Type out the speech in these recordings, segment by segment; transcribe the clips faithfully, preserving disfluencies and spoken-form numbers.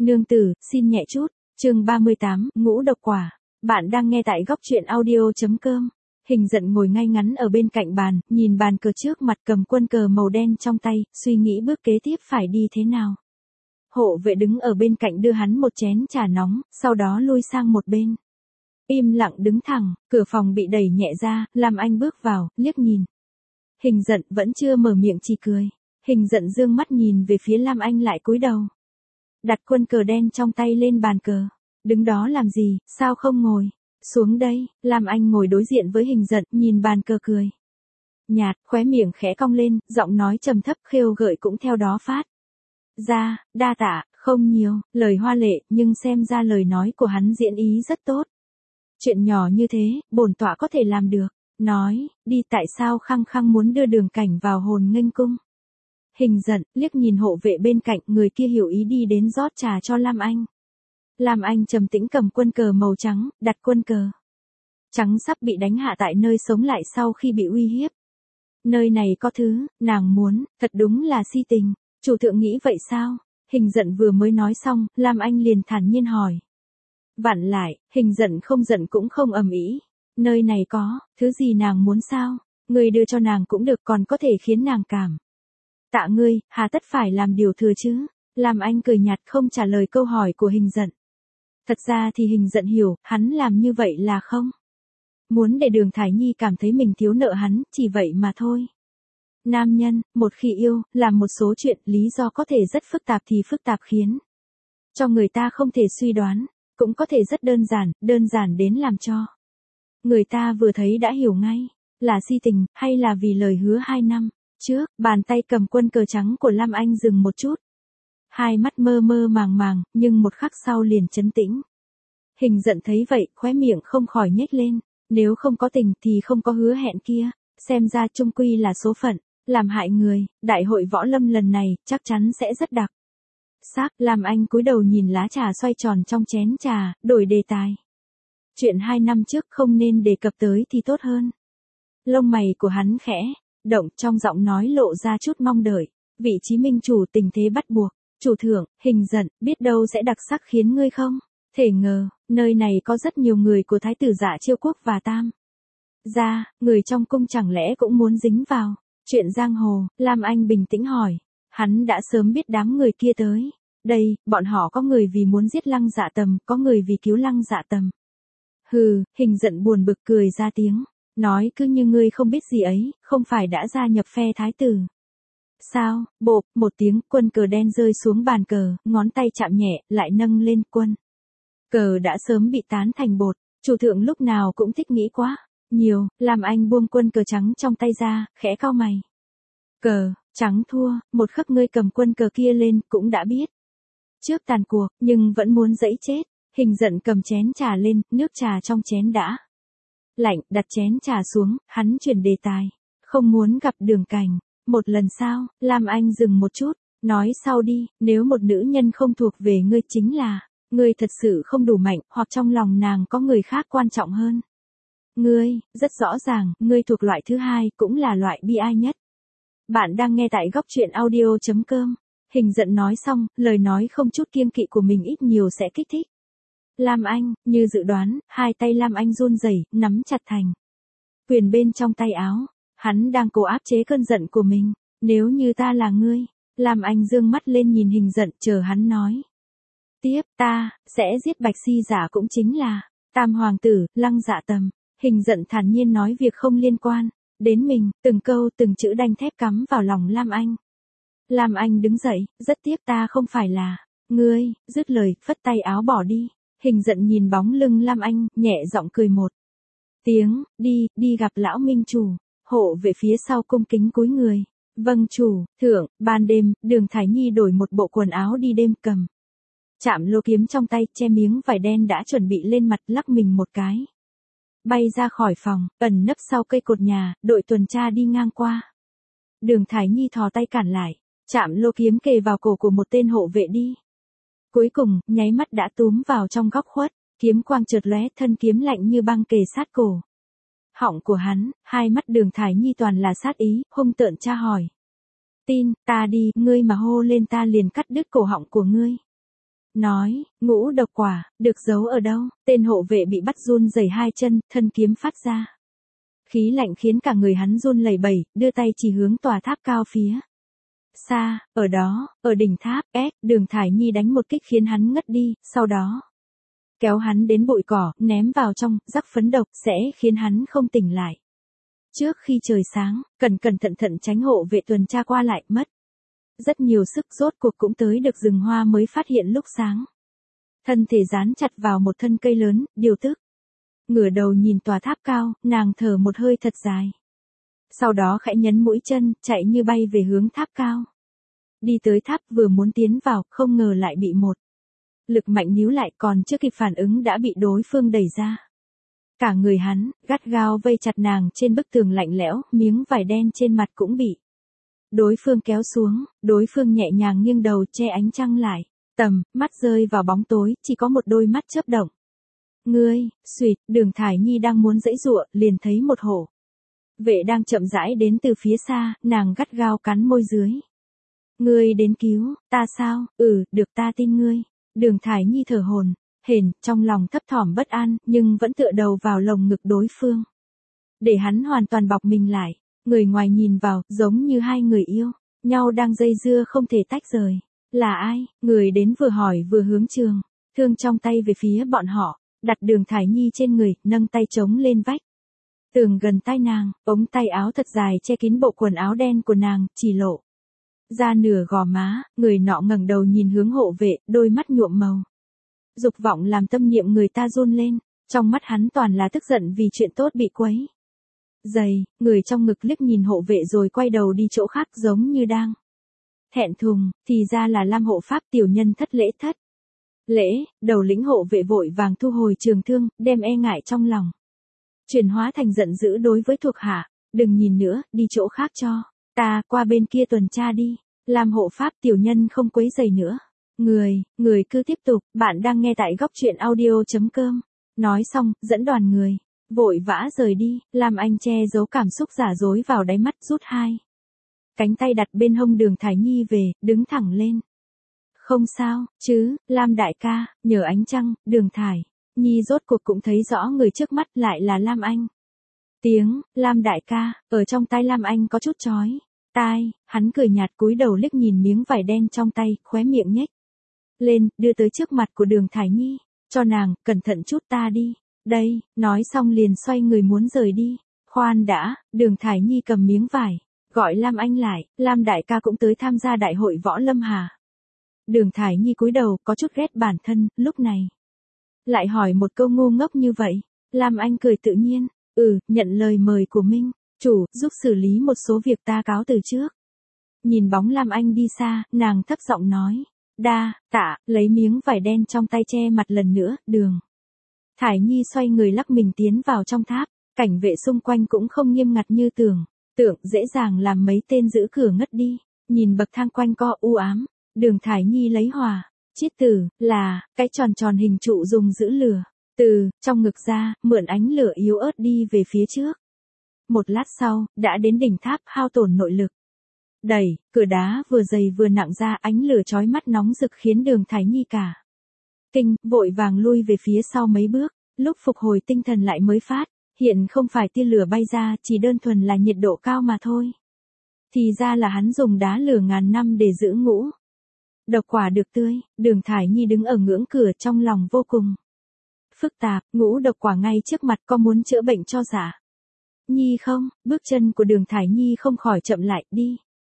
Nương tử, xin nhẹ chút. Chương ba mươi tám, ngũ độc quả. Bạn đang nghe tại góc truyện audio chấm com. Hình giận ngồi ngay ngắn ở bên cạnh bàn, nhìn bàn cờ trước mặt cầm quân cờ màu đen trong tay, suy nghĩ bước kế tiếp phải đi thế nào. Hộ vệ đứng ở bên cạnh đưa hắn một chén trà nóng, sau đó lui sang một bên. Im lặng đứng thẳng, cửa phòng bị đẩy nhẹ ra, Lam Anh bước vào, liếc nhìn. Hình giận vẫn chưa mở miệng chỉ cười. Hình giận dương mắt nhìn về phía Lam Anh lại cúi đầu. Đặt quân cờ đen trong tay lên bàn cờ. Đứng đó làm gì, sao không ngồi? Xuống đây, Lam Anh ngồi đối diện với hình giận, nhìn bàn cờ cười. Nhạt, khóe miệng khẽ cong lên, giọng nói trầm thấp khêu gợi cũng theo đó phát. Ra, đa tạ, không nhiều, lời hoa lệ, nhưng xem ra lời nói của hắn diễn ý rất tốt. Chuyện nhỏ như thế, bổn tọa có thể làm được. Nói, đi tại sao khăng khăng muốn đưa Đường Cảnh vào Hồn Nghênh Cung. Hình giận, liếc nhìn hộ vệ bên cạnh, người kia hiểu ý đi đến rót trà cho Lam Anh. Lam Anh trầm tĩnh cầm quân cờ màu trắng, đặt quân cờ. Trắng sắp bị đánh hạ tại nơi sống lại sau khi bị uy hiếp. Nơi này có thứ, nàng muốn, thật đúng là si tình. Chủ thượng nghĩ vậy sao? Hình giận vừa mới nói xong, Lam Anh liền thản nhiên hỏi. Vặn lại, hình giận không giận cũng không ầm ĩ. Nơi này có, thứ gì nàng muốn sao? Người đưa cho nàng cũng được, còn có thể khiến nàng cảm. Tạ ngươi, hà tất phải làm điều thừa chứ? Lam Anh cười nhạt không trả lời câu hỏi của hình giận. Thật ra thì hình giận hiểu, hắn làm như vậy là không. Muốn để Đường Thải Nhi cảm thấy mình thiếu nợ hắn, chỉ vậy mà thôi. Nam nhân, một khi yêu, làm một số chuyện, lý do có thể rất phức tạp thì phức tạp khiến cho người ta không thể suy đoán, cũng có thể rất đơn giản, đơn giản đến làm cho người ta vừa thấy đã hiểu ngay, là si tình, hay là vì lời hứa hai năm trước. Bàn tay cầm quân cờ trắng của Lam Anh dừng một chút. Hai mắt mơ mơ màng màng, nhưng một khắc sau liền trấn tĩnh. Hình giận thấy vậy, khóe miệng không khỏi nhếch lên. Nếu không có tình thì không có hứa hẹn kia, xem ra chung quy là số phận, làm hại người. Đại hội võ lâm lần này, chắc chắn sẽ rất đặc sắc. Lam Anh cúi đầu nhìn lá trà xoay tròn trong chén trà, đổi đề tài. Chuyện hai năm trước không nên đề cập tới thì tốt hơn. Lông mày của hắn khẽ động, trong giọng nói lộ ra chút mong đợi. Vị trí minh chủ tình thế bắt buộc. Chủ thượng, hình giận, biết đâu sẽ đặc sắc khiến ngươi không thể ngờ, nơi này có rất nhiều người của thái tử Dạ Chiêu Quốc và Tam gia, người trong cung chẳng lẽ cũng muốn dính vào chuyện giang hồ. Lam Anh bình tĩnh hỏi. Hắn đã sớm biết đám người kia tới đây, bọn họ có người vì muốn giết Lăng Dạ Tầm, có người vì cứu Lăng Dạ Tầm. Hừ, hình giận buồn bực cười ra tiếng, nói cứ như ngươi không biết gì ấy, không phải đã gia nhập phe thái tử sao? Bộp, một tiếng, quân cờ đen rơi xuống bàn cờ, ngón tay chạm nhẹ, lại nâng lên. Quân cờ đã sớm bị tán thành bột. Chủ thượng lúc nào cũng thích nghĩ quá nhiều. Làm Anh buông quân cờ trắng trong tay ra, khẽ cau mày. Cờ trắng thua, một khắc ngươi cầm quân cờ kia lên, cũng đã biết trước tàn cuộc, nhưng vẫn muốn dẫy chết. Hình giận cầm chén trà lên, nước trà trong chén đã lạnh, đặt chén trà xuống, hắn chuyển đề tài. Không muốn gặp Đường Cảnh một lần sao? Lam Anh dừng một chút, nói sau đi. Nếu một nữ nhân không thuộc về ngươi chính là ngươi thật sự không đủ mạnh, hoặc trong lòng nàng có người khác quan trọng hơn ngươi. Rất rõ ràng, ngươi thuộc loại thứ hai, cũng là loại bi ai nhất. Bạn đang nghe tại góc truyện audio chấm com. Hình giận nói xong, lời nói không chút kiêng kỵ của mình ít nhiều sẽ kích thích Lam Anh. Như dự đoán, hai tay Lam Anh run rẩy, nắm chặt thành quyền bên trong tay áo. Hắn đang cố áp chế cơn giận của mình. Nếu như ta là ngươi. Lam Anh dương mắt lên nhìn hình giận, chờ hắn nói tiếp. Ta sẽ giết Bạch Si Giả, cũng chính là Tam hoàng tử Lăng Dạ Tầm. Hình giận thản nhiên nói việc không liên quan đến mình, từng câu từng chữ đanh thép cắm vào lòng Lam Anh. Lam Anh đứng dậy, rất tiếc ta không phải là ngươi. Dứt lời, phất tay áo bỏ đi. Hình giận nhìn bóng lưng Lam Anh, nhẹ giọng cười một tiếng. Đi, đi gặp lão minh chủ. Hộ về phía sau cung kính cúi người. Vâng chủ thượng. Ban đêm, Đường Thải Nhi đổi một bộ quần áo đi đêm, cầm chạm lô kiếm trong tay, che miếng vải đen đã chuẩn bị lên mặt, lắc mình một cái bay ra khỏi phòng, ẩn nấp sau cây cột nhà. Đội tuần tra đi ngang qua. Đường Thải Nhi thò tay cản lại, chạm lô kiếm kề vào cổ của một tên hộ vệ đi. Cuối cùng, nháy mắt đã túm vào trong góc khuất. Kiếm quang chợt lóe, thân kiếm lạnh như băng kề sát cổ họng của hắn. Hai mắt Đường Thải Nhi toàn là sát ý, hung tợn tra hỏi. Tin ta đi, ngươi mà hô lên ta liền cắt đứt cổ họng của ngươi. nói, ngũ độc quả, được giấu ở đâu? Tên hộ vệ bị bắt run rẩy hai chân, thân kiếm phát ra. Khí lạnh khiến cả người hắn run lẩy bẩy, đưa tay chỉ hướng tòa tháp cao phía xa, ở đó, ở đỉnh tháp, ép, Đường Thải Nhi đánh một kích khiến hắn ngất đi, sau đó kéo hắn đến bụi cỏ, ném vào trong, rắc phấn độc, sẽ khiến hắn không tỉnh lại. Trước khi trời sáng, cẩn cẩn thận thận tránh hộ vệ tuần tra qua lại, mất rất nhiều sức, rốt cuộc cũng tới được rừng hoa mới phát hiện lúc sáng. Thân thể dán chặt vào một thân cây lớn, điều tức. Ngửa đầu nhìn tòa tháp cao, nàng thở một hơi thật dài. Sau đó khẽ nhấn mũi chân, chạy như bay về hướng tháp cao. Đi tới tháp vừa muốn tiến vào, không ngờ lại bị một lực mạnh níu lại, còn chưa kịp phản ứng đã bị đối phương đẩy ra. Cả người hắn, gắt gao vây chặt nàng trên bức tường lạnh lẽo, miếng vải đen trên mặt cũng bị đối phương kéo xuống, đối phương nhẹ nhàng nghiêng đầu che ánh trăng lại. Tầm, mắt rơi vào bóng tối, chỉ có một đôi mắt chớp động. Ngươi, xuyệt, Đường Thải Nhi đang muốn giãy giụa, liền thấy một hổ vệ đang chậm rãi đến từ phía xa, nàng gắt gao cắn môi dưới. Ngươi đến cứu, ta sao? Ừ, được, ta tin ngươi. Đường Thải Nhi thở hổn hển, trong lòng thấp thỏm bất an, nhưng vẫn tựa đầu vào lồng ngực đối phương. Để hắn hoàn toàn bọc mình lại, người ngoài nhìn vào, giống như hai người yêu nhau đang dây dưa không thể tách rời. Là ai? Người đến vừa hỏi vừa hướng trường thương trong tay về phía bọn họ, đặt Đường Thải Nhi trên người, nâng tay chống lên vách tường gần tai nàng, ống tay áo thật dài che kín bộ quần áo đen của nàng, chỉ lộ ra nửa gò má. Người nọ ngẩng đầu nhìn hướng hộ vệ, đôi mắt nhuộm màu dục vọng làm tâm niệm người ta run lên, trong mắt hắn toàn là tức giận vì chuyện tốt bị quấy dày. Người trong ngực liếc nhìn hộ vệ rồi quay đầu đi chỗ khác, giống như đang thẹn thùng, thì ra là Lam hộ pháp tiểu nhân thất lễ thất lễ. Đầu lĩnh hộ vệ vội vàng thu hồi trường thương, đem e ngại trong lòng chuyển hóa thành giận dữ đối với thuộc hạ. Đừng nhìn nữa, đi chỗ khác cho ta, qua bên kia tuần tra đi. Lam hộ pháp tiểu nhân không quấy rầy nữa. Người, người cứ tiếp tục, bạn đang nghe tại góc truyện audio.com. Nói xong, dẫn đoàn người vội vã rời đi. Lam Anh che giấu cảm xúc giả dối vào đáy mắt, rút hai cánh tay đặt bên hông Đường Thải Nhi về, đứng thẳng lên. Không sao, chứ, Lam đại ca, nhờ ánh trăng, Đường Thải Nhi rốt cuộc cũng thấy rõ người trước mắt lại là Lam Anh. Tiếng, Lam đại ca, ở trong tai Lam Anh có chút chói tai, hắn cười nhạt cúi đầu liếc nhìn miếng vải đen trong tay, khóe miệng nhếch lên, đưa tới trước mặt của Đường Thải Nhi, cho nàng, cẩn thận chút, ta đi. Đây, nói xong liền xoay người muốn rời đi. Khoan đã, Đường Thải Nhi cầm miếng vải, gọi Lam Anh lại, Lam đại ca cũng tới tham gia đại hội võ lâm hà. Đường Thải Nhi cúi đầu, có chút ghét bản thân, lúc này lại hỏi một câu ngu ngốc như vậy. Lam Anh cười tự nhiên, ừ, nhận lời mời của Minh chủ, giúp xử lý một số việc, ta cáo từ trước. Nhìn bóng Lam Anh đi xa, nàng thấp giọng nói, đa tạ, lấy miếng vải đen trong tay che mặt lần nữa. Đường Thải Nhi xoay người lắc mình tiến vào trong tháp, cảnh vệ xung quanh cũng không nghiêm ngặt như tưởng tượng, dễ dàng làm mấy tên giữ cửa ngất đi. Nhìn bậc thang quanh co u ám, Đường Thải Nhi lấy hòa chiết tử, là cái tròn tròn hình trụ dùng giữ lửa từ trong ngực ra, mượn ánh lửa yếu ớt đi về phía trước. Một lát sau, đã đến đỉnh tháp, hao tổn nội lực. Đẩy, cửa đá vừa dày vừa nặng ra, ánh lửa chói mắt nóng rực khiến Đường Thải Nhi cả kinh, vội vàng lui về phía sau mấy bước. Lúc phục hồi tinh thần lại mới phát hiện không phải tia lửa bay ra, chỉ đơn thuần là nhiệt độ cao mà thôi. Thì ra là hắn dùng đá lửa ngàn năm để giữ ngũ độc quả được tươi. Đường Thải Nhi đứng ở ngưỡng cửa, trong lòng vô cùng phức tạp. Ngũ độc quả ngay trước mặt, có muốn chữa bệnh cho giả Nhi không? Bước chân của Đường Thải Nhi không khỏi chậm lại, đi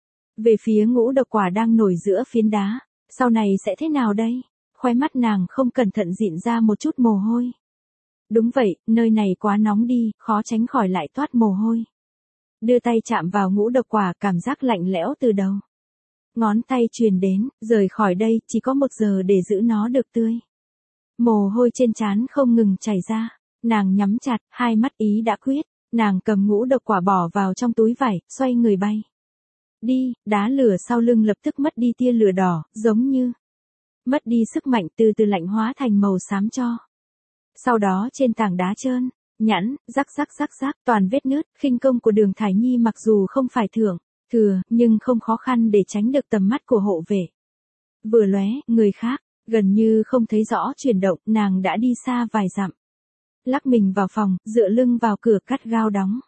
về phía ngũ độc quả đang nổi giữa phiến đá. Sau này sẽ thế nào đây? Khóe mắt nàng không cẩn thận dịn ra một chút mồ hôi. Đúng vậy, nơi này quá nóng đi, khó tránh khỏi lại toát mồ hôi. Đưa tay chạm vào ngũ độc quả, cảm giác lạnh lẽo từ đầu ngón tay truyền đến, rời khỏi đây, chỉ có một giờ để giữ nó được tươi. Mồ hôi trên trán không ngừng chảy ra, nàng nhắm chặt, hai mắt ý đã quyết, nàng cầm ngũ độc quả bỏ vào trong túi vải, xoay người bay đi. Đá lửa sau lưng lập tức mất đi tia lửa đỏ, giống như mất đi sức mạnh, từ từ lạnh hóa thành màu xám cho. Sau đó trên tảng đá trơn nhẵn, rắc rắc rắc rắc, toàn vết nứt. Khinh công của Đường Thải Nhi mặc dù không phải thượng thừa, nhưng không khó khăn để tránh được tầm mắt của hộ vệ. Vừa lóe, người khác Gần như không thấy rõ chuyển động, nàng đã đi xa vài dặm. Lắc mình vào phòng, dựa lưng vào cửa cắt gao đóng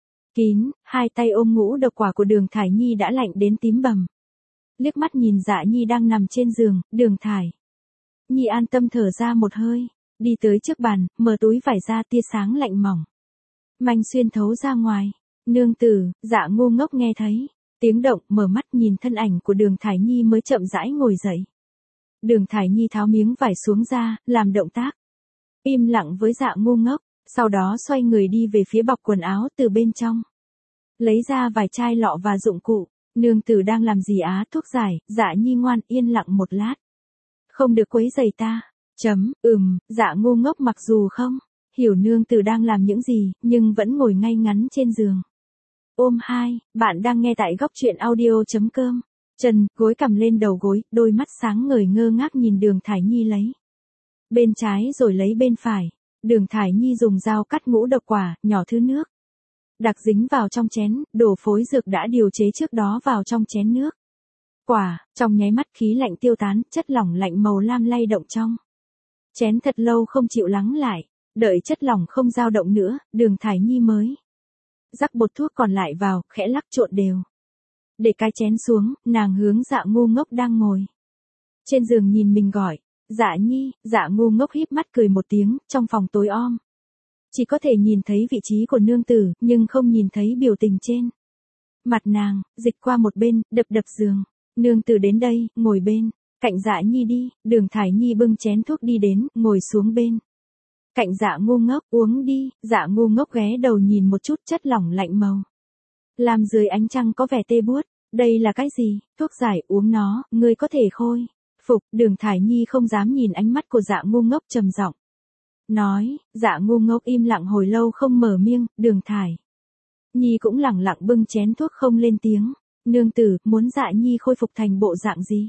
kín, hai tay ôm ngũ độc quả của Đường Thải Nhi đã lạnh đến tím bầm. Liếc mắt nhìn Dạ Nhi đang nằm trên giường, Đường Thải Nhi an tâm thở ra một hơi, đi tới trước bàn, mở túi vải ra, tia sáng lạnh mỏng manh xuyên thấu ra ngoài. Nương tử, Dạ ngu ngốc nghe thấy tiếng động, mở mắt nhìn thân ảnh của Đường Thải Nhi mới chậm rãi ngồi dậy. Đường Thải Nhi tháo miếng vải xuống ra, làm động tác im lặng với Dạ ngu ngốc, sau đó xoay người đi về phía bọc quần áo từ bên trong. Lấy ra vài chai lọ và dụng cụ. Nương tử đang làm gì á? Thuốc giải. Dạ Nhi ngoan, yên lặng một lát. Không được quấy rầy ta. Chấm, ừm, Dạ ngu ngốc mặc dù không hiểu nương tử đang làm những gì, nhưng vẫn ngồi ngay ngắn trên giường. Ôm hai, bạn đang nghe tại góc truyện audio.com. Chân, gối cầm lên đầu gối, đôi mắt sáng ngời ngơ ngác nhìn Đường Thải Nhi lấy bên trái rồi lấy bên phải. Đường Thải Nhi dùng dao cắt ngũ độc quả, nhỏ thứ nước đặc dính vào trong chén, đổ phối dược đã điều chế trước đó vào trong chén nước quả, trong nháy mắt khí lạnh tiêu tán, chất lỏng lạnh màu lam lay động trong chén thật lâu không chịu lắng lại. Đợi chất lỏng không dao động nữa, Đường Thải Nhi mới rắc bột thuốc còn lại vào, khẽ lắc trộn đều. Để cái chén xuống, nàng hướng Dạ ngu ngốc đang ngồi trên giường nhìn mình gọi. Dạ Nhi. Dạ ngu ngốc híp mắt cười một tiếng, trong phòng tối om. Chỉ có thể nhìn thấy vị trí của nương tử, nhưng không nhìn thấy biểu tình trên mặt nàng, dịch qua một bên, đập đập giường. Nương tử đến đây, ngồi bên cạnh Dạ Nhi đi. Đường Thải Nhi bưng chén thuốc đi đến, ngồi xuống bên cạnh Dạ ngu ngốc, uống đi. Dạ ngu ngốc ghé đầu nhìn một chút, chất lỏng lạnh màu làm dưới ánh trăng có vẻ tê buốt. Đây là cái gì? Thuốc giải, uống nó, ngươi có thể khôi phục. Đường Thải Nhi không dám nhìn ánh mắt của Dạ ngu ngốc, trầm giọng nói. Dạ ngu ngốc im lặng hồi lâu không mở miệng. Đường Thải Nhi cũng lẳng lặng bưng chén thuốc không lên tiếng. Nương tử, muốn Dạ Nhi khôi phục thành bộ dạng gì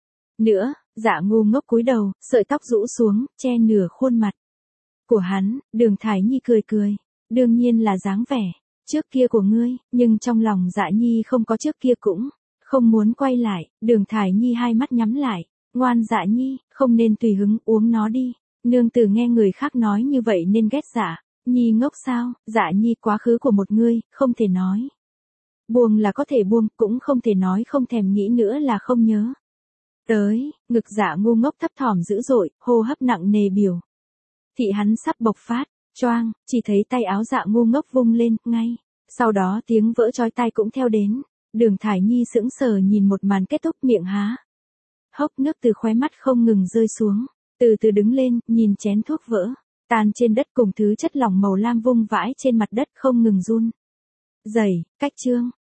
nữa? Dạ ngu ngốc cúi đầu, sợi tóc rũ xuống, che nửa khuôn mặt của hắn. Đường Thải Nhi cười cười. Đương nhiên là dáng vẻ trước kia của ngươi, nhưng trong lòng Dạ Nhi không có trước kia, cũng không muốn quay lại. Đường Thải Nhi hai mắt nhắm lại. Ngoan Dạ Nhi, không nên tùy hứng, uống nó đi. Nương tử nghe người khác nói như vậy nên ghét Dạ Nhi ngốc sao? Dạ Nhi quá khứ của một ngươi, không thể nói buông là có thể buông, cũng không thể nói không thèm nghĩ nữa là không nhớ tới. Ngực Dạ ngu ngốc thấp thỏm dữ dội, hô hấp nặng nề biểu thị hắn sắp bộc phát. Choang, chỉ thấy tay áo Dạ ngu ngốc vung lên, ngay sau đó tiếng vỡ chói tai cũng theo đến. Đường Thải Nhi sững sờ nhìn một màn kết thúc, miệng há hốc, nước từ khóe mắt không ngừng rơi xuống. Từ từ đứng lên, nhìn chén thuốc vỡ tan trên đất cùng thứ chất lỏng màu lam vung vãi trên mặt đất không ngừng run rẩy. Cách chương